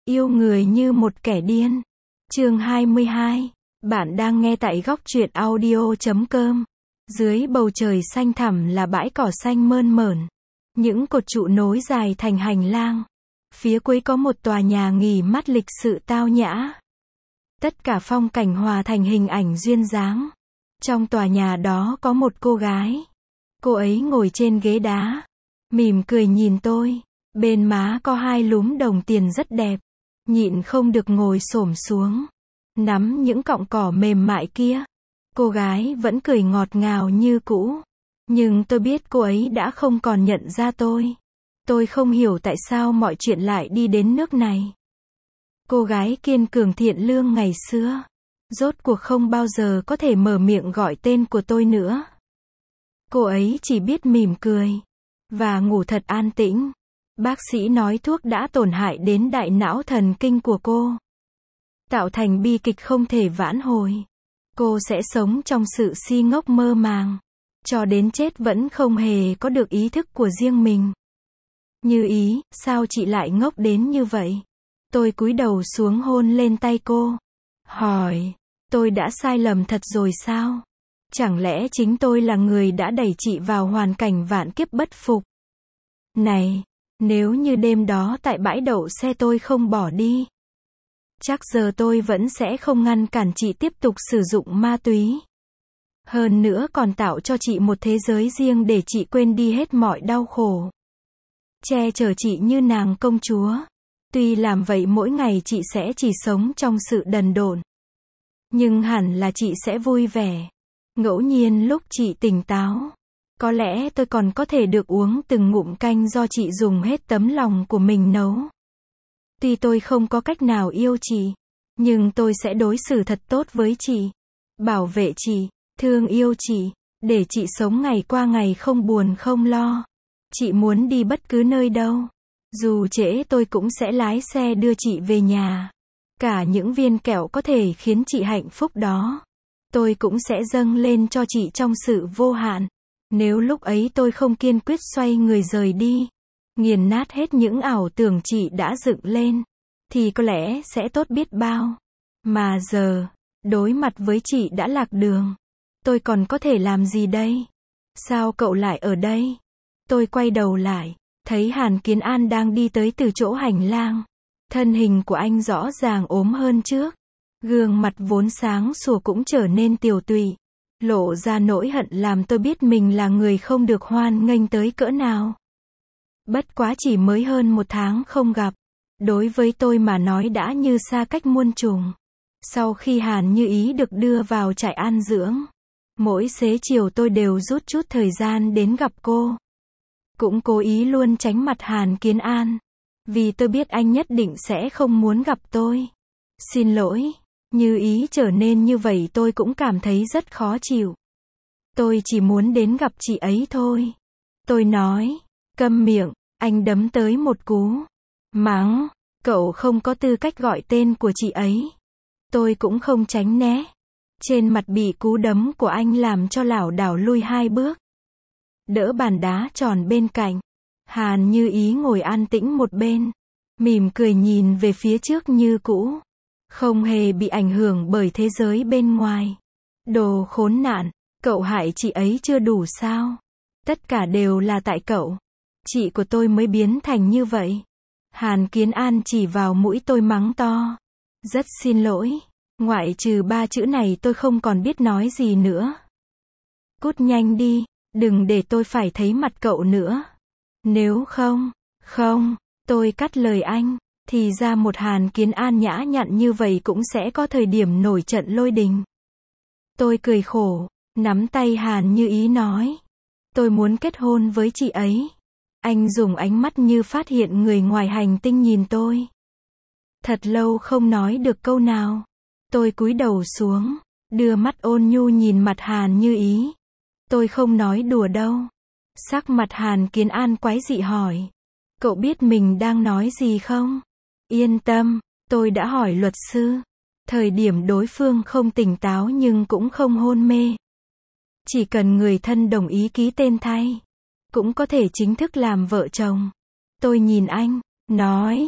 Yêu người như một kẻ điên. Chương 22. Bạn đang nghe tại góc truyện audio.com. Dưới bầu trời xanh thẳm là bãi cỏ xanh mơn mởn. Những cột trụ nối dài thành hành lang. Phía cuối có một tòa nhà nghỉ mát lịch sự tao nhã. Tất cả phong cảnh hòa thành hình ảnh duyên dáng. Trong tòa nhà đó có một cô gái. Cô ấy ngồi trên ghế đá, mỉm cười nhìn tôi. Bên má có hai lúm đồng tiền rất đẹp. Nhịn không được ngồi xổm xuống, nắm những cọng cỏ mềm mại kia. Cô gái vẫn cười ngọt ngào như cũ. Nhưng tôi biết cô ấy đã không còn nhận ra tôi. Tôi không hiểu tại sao mọi chuyện lại đi đến nước này. Cô gái kiên cường thiện lương ngày xưa, rốt cuộc không bao giờ có thể mở miệng gọi tên của tôi nữa. Cô ấy chỉ biết mỉm cười và ngủ thật an tĩnh. Bác sĩ nói thuốc đã tổn hại đến đại não thần kinh của cô, tạo thành bi kịch không thể vãn hồi. Cô sẽ sống trong sự si ngốc mơ màng, cho đến chết vẫn không hề có được ý thức của riêng mình. Như Ý, sao chị lại ngốc đến như vậy? Tôi cúi đầu xuống hôn lên tay cô. Hỏi, tôi đã sai lầm thật rồi sao? Chẳng lẽ chính tôi là người đã đẩy chị vào hoàn cảnh vạn kiếp bất phục? Này, nếu như đêm đó tại bãi đậu xe tôi không bỏ đi, chắc giờ tôi vẫn sẽ không ngăn cản chị tiếp tục sử dụng ma túy. Hơn nữa còn tạo cho chị một thế giới riêng để chị quên đi hết mọi đau khổ. Che chở chị như nàng công chúa. Tuy làm vậy mỗi ngày chị sẽ chỉ sống trong sự đần độn, nhưng hẳn là chị sẽ vui vẻ. Ngẫu nhiên lúc chị tỉnh táo, có lẽ tôi còn có thể được uống từng ngụm canh do chị dùng hết tấm lòng của mình nấu. Tuy tôi không có cách nào yêu chị, nhưng tôi sẽ đối xử thật tốt với chị, bảo vệ chị, thương yêu chị, để chị sống ngày qua ngày không buồn không lo. Chị muốn đi bất cứ nơi đâu, dù trễ tôi cũng sẽ lái xe đưa chị về nhà. Cả những viên kẹo có thể khiến chị hạnh phúc đó, tôi cũng sẽ dâng lên cho chị trong sự vô hạn. Nếu lúc ấy tôi không kiên quyết xoay người rời đi, nghiền nát hết những ảo tưởng chị đã dựng lên, thì có lẽ sẽ tốt biết bao. Mà giờ, đối mặt với chị đã lạc đường, tôi còn có thể làm gì đây? Sao cậu lại ở đây? Tôi quay đầu lại, thấy Hàn Kiến An đang đi tới từ chỗ hành lang. Thân hình của anh rõ ràng ốm hơn trước. Gương mặt vốn sáng sủa cũng trở nên tiều tụy, lộ ra nỗi hận làm tôi biết mình là người không được hoan nghênh tới cỡ nào. Bất quá chỉ mới hơn một tháng không gặp, đối với tôi mà nói đã như xa cách muôn trùng. Sau khi Hàn Như Ý được đưa vào trại an dưỡng, mỗi xế chiều tôi đều rút chút thời gian đến gặp cô. Cũng cố ý luôn tránh mặt Hàn Kiến An, vì tôi biết anh nhất định sẽ không muốn gặp tôi. Xin lỗi, Như Ý trở nên như vậy tôi cũng cảm thấy rất khó chịu. Tôi chỉ muốn đến gặp chị ấy thôi. Tôi nói, câm miệng, anh đấm tới một cú. Mắng, cậu không có tư cách gọi tên của chị ấy. Tôi cũng không tránh né. Trên mặt bị cú đấm của anh làm cho lảo đảo lui 2 bước. Đỡ bàn đá tròn bên cạnh. Hàn Như Ý ngồi an tĩnh một bên, mỉm cười nhìn về phía trước như cũ. Không hề bị ảnh hưởng bởi thế giới bên ngoài. Đồ khốn nạn, cậu hại chị ấy chưa đủ sao? Tất cả đều là tại cậu. Chị của tôi mới biến thành như vậy. Hàn Kiến An chỉ vào mũi tôi mắng to. Rất xin lỗi, ngoại trừ 3 chữ này tôi không còn biết nói gì nữa. Cút nhanh đi, đừng để tôi phải thấy mặt cậu nữa. Nếu không, tôi cắt lời anh. Thì ra một Hàn Kiến An nhã nhặn như vậy cũng sẽ có thời điểm nổi trận lôi đình. Tôi cười khổ, nắm tay Hàn Như Ý nói. Tôi muốn kết hôn với chị ấy. Anh dùng ánh mắt như phát hiện người ngoài hành tinh nhìn tôi. Thật lâu không nói được câu nào. Tôi cúi đầu xuống, đưa mắt ôn nhu nhìn mặt Hàn Như Ý. Tôi không nói đùa đâu. Sắc mặt Hàn Kiến An quái dị hỏi. Cậu biết mình đang nói gì không? Yên tâm, tôi đã hỏi luật sư. Thời điểm đối phương không tỉnh táo nhưng cũng không hôn mê. Chỉ cần người thân đồng ý ký tên thay, cũng có thể chính thức làm vợ chồng. Tôi nhìn anh, nói,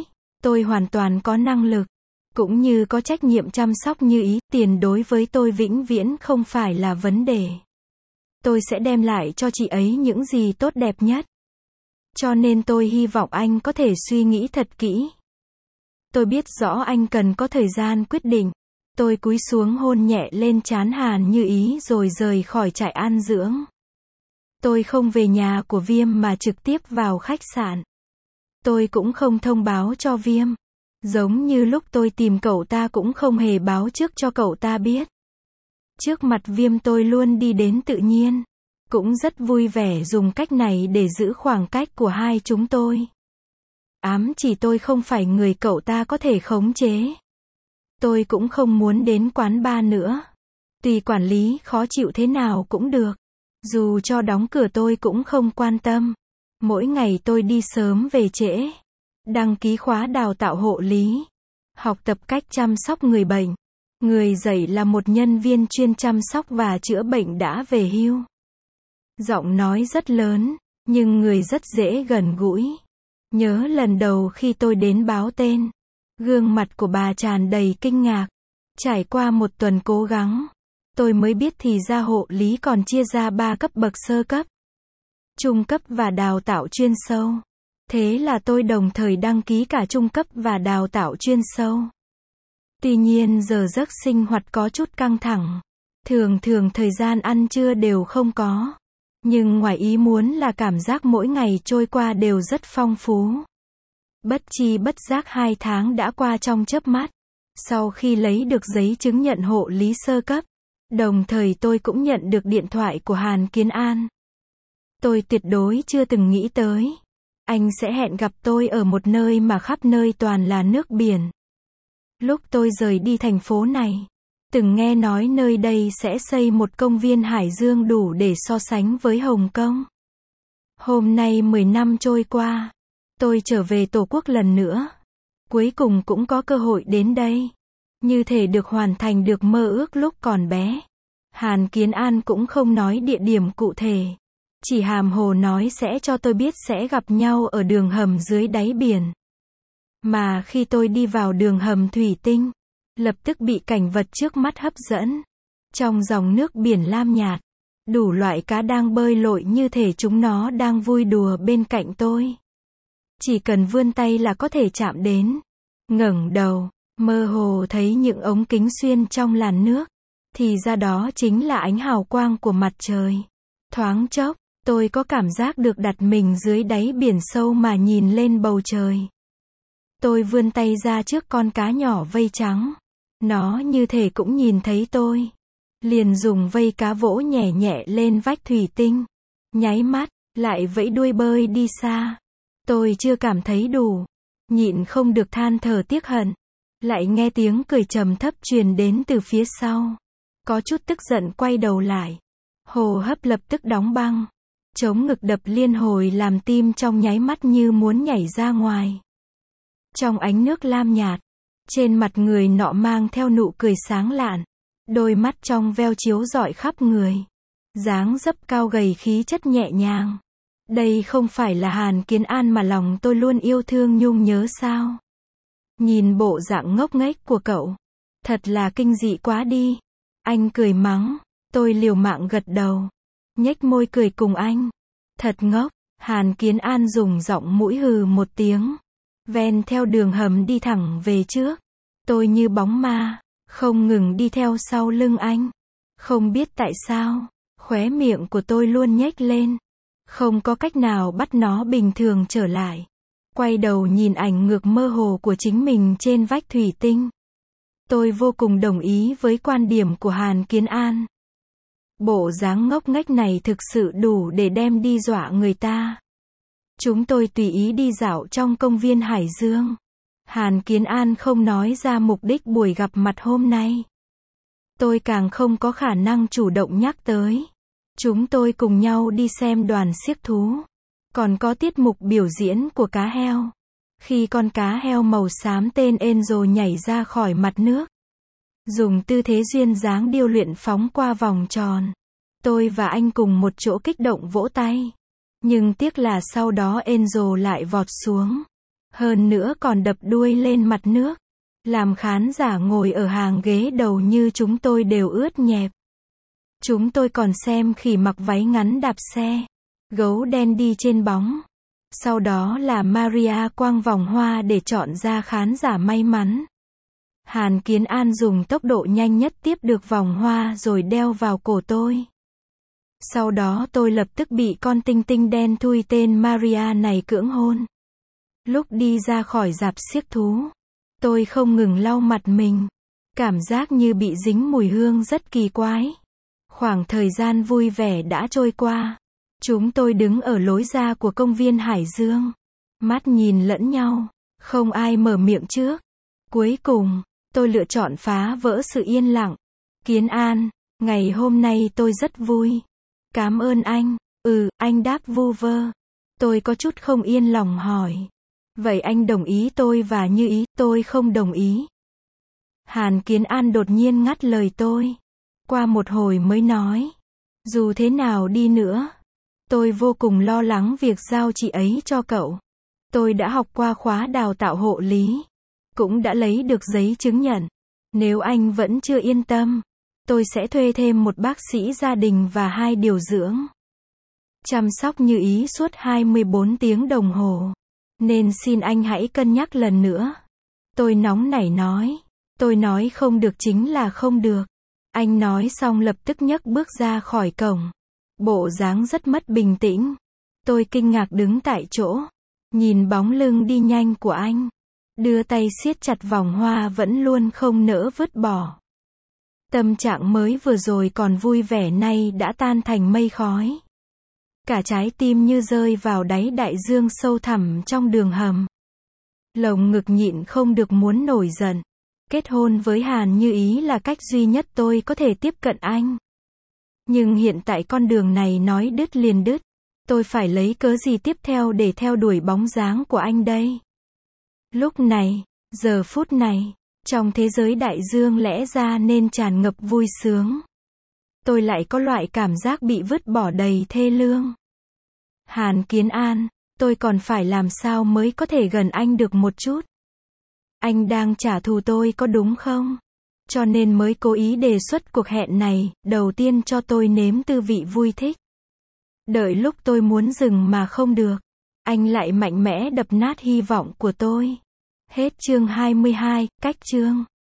Tôi hoàn toàn có năng lực, cũng như có trách nhiệm chăm sóc Như Ý, tiền đối với tôi vĩnh viễn không phải là vấn đề. Tôi sẽ đem lại cho chị ấy những gì tốt đẹp nhất. Cho nên tôi hy vọng anh có thể suy nghĩ thật kỹ. Tôi biết rõ anh cần có thời gian quyết định. Tôi cúi xuống hôn nhẹ lên trán Hàn Như Ý rồi rời khỏi trại an dưỡng. Tôi không về nhà của Viêm mà trực tiếp vào khách sạn. Tôi cũng không thông báo cho Viêm. Giống như lúc tôi tìm cậu ta cũng không hề báo trước cho cậu ta biết. Trước mặt Viêm tôi luôn đi đến tự nhiên. Cũng rất vui vẻ dùng cách này để giữ khoảng cách của hai chúng tôi. Ám chỉ tôi không phải người cậu ta có thể khống chế. Tôi cũng không muốn đến quán bar nữa. Tùy quản lý khó chịu thế nào cũng được. Dù cho đóng cửa tôi cũng không quan tâm. Mỗi ngày tôi đi sớm về trễ. Đăng ký khóa đào tạo hộ lý. Học tập cách chăm sóc người bệnh. Người dạy là một nhân viên chuyên chăm sóc và chữa bệnh đã về hưu. Giọng nói rất lớn, nhưng người rất dễ gần gũi. Nhớ lần đầu khi tôi đến báo tên. Gương mặt của bà tràn đầy kinh ngạc. Trải qua một tuần cố gắng, tôi mới biết thì ra hộ lý còn chia ra 3 cấp bậc: sơ cấp, trung cấp và đào tạo chuyên sâu. Thế là tôi đồng thời đăng ký cả trung cấp và đào tạo chuyên sâu. Tuy nhiên giờ giấc sinh hoạt có chút căng thẳng. Thường thời gian ăn trưa đều không có. Nhưng ngoài ý muốn là cảm giác mỗi ngày trôi qua đều rất phong phú. Bất chi bất giác 2 tháng đã qua trong chớp mắt. Sau khi lấy được giấy chứng nhận hộ lý sơ cấp, đồng thời tôi cũng nhận được điện thoại của Hàn Kiến An. Tôi tuyệt đối chưa từng nghĩ tới. Anh sẽ hẹn gặp tôi ở một nơi mà khắp nơi toàn là nước biển. Lúc tôi rời đi thành phố này, từng nghe nói nơi đây sẽ xây một công viên hải dương đủ để so sánh với Hồng Kông. Hôm nay 10 năm trôi qua, tôi trở về Tổ quốc lần nữa. Cuối cùng cũng có cơ hội đến đây. Như thể được hoàn thành được mơ ước lúc còn bé. Hàn Kiến An cũng không nói địa điểm cụ thể. Chỉ hàm hồ nói sẽ cho tôi biết sẽ gặp nhau ở đường hầm dưới đáy biển. Mà khi tôi đi vào đường hầm thủy tinh, lập tức bị cảnh vật trước mắt hấp dẫn. Trong dòng nước biển lam nhạt, đủ loại cá đang bơi lội như thể chúng nó đang vui đùa bên cạnh tôi. Chỉ cần vươn tay là có thể chạm đến. Ngẩng đầu, mơ hồ thấy những ống kính xuyên trong làn nước. Thì ra đó chính là ánh hào quang của mặt trời. Thoáng chốc, tôi có cảm giác được đặt mình dưới đáy biển sâu mà nhìn lên bầu trời. Tôi vươn tay ra trước con cá nhỏ vây trắng. Nó như thể cũng nhìn thấy tôi. Liền dùng vây cá vỗ nhẹ nhẹ lên vách thủy tinh. Nháy mắt, lại vẫy đuôi bơi đi xa. Tôi chưa cảm thấy đủ. Nhịn không được than thở tiếc hận. Lại nghe tiếng cười trầm thấp truyền đến từ phía sau. Có chút tức giận quay đầu lại. Hô hấp lập tức đóng băng. Chống ngực đập liên hồi làm tim trong nháy mắt như muốn nhảy ra ngoài. Trong ánh nước lam nhạt, trên mặt người nọ mang theo nụ cười sáng lạn. Đôi mắt trong veo chiếu rọi khắp người. Dáng dấp cao gầy khí chất nhẹ nhàng. Đây không phải là Hàn Kiến An mà lòng tôi luôn yêu thương nhung nhớ sao? Nhìn bộ dạng ngốc nghếch của cậu, thật là kinh dị quá đi. Anh cười mắng, tôi liều mạng gật đầu, nhếch môi cười cùng anh. Thật ngốc. Hàn Kiến An dùng giọng mũi hừ một tiếng, ven theo đường hầm đi thẳng về trước. Tôi như bóng ma, không ngừng đi theo sau lưng anh. Không biết tại sao, khóe miệng của tôi luôn nhếch lên. Không có cách nào bắt nó bình thường trở lại. Quay đầu nhìn ảnh ngược mơ hồ của chính mình trên vách thủy tinh. Tôi vô cùng đồng ý với quan điểm của Hàn Kiến An. Bộ dáng ngốc nghếch này thực sự đủ để đem đi dọa người ta. Chúng tôi tùy ý đi dạo trong công viên Hải Dương. Hàn Kiến An không nói ra mục đích buổi gặp mặt hôm nay. Tôi càng không có khả năng chủ động nhắc tới. Chúng tôi cùng nhau đi xem đoàn xiếc thú. Còn có tiết mục biểu diễn của cá heo. Khi con cá heo màu xám tên Enzo nhảy ra khỏi mặt nước. Dùng tư thế duyên dáng điêu luyện phóng qua vòng tròn. Tôi và anh cùng một chỗ kích động vỗ tay. Nhưng tiếc là sau đó Enzo lại vọt xuống. Hơn nữa còn đập đuôi lên mặt nước, làm khán giả ngồi ở hàng ghế đầu như chúng tôi đều ướt nhẹp. Chúng tôi còn xem khỉ mặc váy ngắn đạp xe, gấu đen đi trên bóng. Sau đó là Maria quăng vòng hoa để chọn ra khán giả may mắn. Hàn Kiến An dùng tốc độ nhanh nhất tiếp được vòng hoa rồi đeo vào cổ tôi. Sau đó tôi lập tức bị con tinh tinh đen thui tên Maria này cưỡng hôn. Lúc đi ra khỏi rạp xiếc thú, tôi không ngừng lau mặt mình. Cảm giác như bị dính mùi hương rất kỳ quái. Khoảng thời gian vui vẻ đã trôi qua. Chúng tôi đứng ở lối ra của công viên Hải Dương. Mắt nhìn lẫn nhau. Không ai mở miệng trước. Cuối cùng, tôi lựa chọn phá vỡ sự yên lặng. Kiến An, ngày hôm nay tôi rất vui. Cảm ơn anh. Anh đáp vu vơ. Tôi có chút không yên lòng hỏi. Vậy anh đồng ý tôi và Như Ý, tôi không đồng ý. Hàn Kiến An đột nhiên ngắt lời tôi. Qua một hồi mới nói. Dù thế nào đi nữa, tôi vô cùng lo lắng việc giao chị ấy cho cậu. Tôi đã học qua khóa đào tạo hộ lý. Cũng đã lấy được giấy chứng nhận. Nếu anh vẫn chưa yên tâm, tôi sẽ thuê thêm một bác sĩ gia đình và 2 điều dưỡng. Chăm sóc Như Ý suốt 24 tiếng đồng hồ. Nên xin anh hãy cân nhắc lần nữa. Tôi nóng nảy nói. Tôi nói không được chính là không được. Anh nói xong lập tức nhấc bước ra khỏi cổng. Bộ dáng rất mất bình tĩnh. Tôi kinh ngạc đứng tại chỗ. Nhìn bóng lưng đi nhanh của anh. Đưa tay siết chặt vòng hoa vẫn luôn không nỡ vứt bỏ. Tâm trạng mới vừa rồi còn vui vẻ nay đã tan thành mây khói. Cả trái tim như rơi vào đáy đại dương sâu thẳm trong đường hầm. Lồng ngực nhịn không được muốn nổi giận. Kết hôn với Hàn Như Ý là cách duy nhất tôi có thể tiếp cận anh. Nhưng hiện tại con đường này nói đứt liền đứt. Tôi phải lấy cớ gì tiếp theo để theo đuổi bóng dáng của anh đây? Lúc này, giờ phút này, trong thế giới đại dương lẽ ra nên tràn ngập vui sướng. Tôi lại có loại cảm giác bị vứt bỏ đầy thê lương. Hàn Kiến An, tôi còn phải làm sao mới có thể gần anh được một chút? Anh đang trả thù tôi có đúng không? Cho nên mới cố ý đề xuất cuộc hẹn này, đầu tiên cho tôi nếm tư vị vui thích. Đợi lúc tôi muốn dừng mà không được, anh lại mạnh mẽ đập nát hy vọng của tôi. Hết chương 22, cách chương.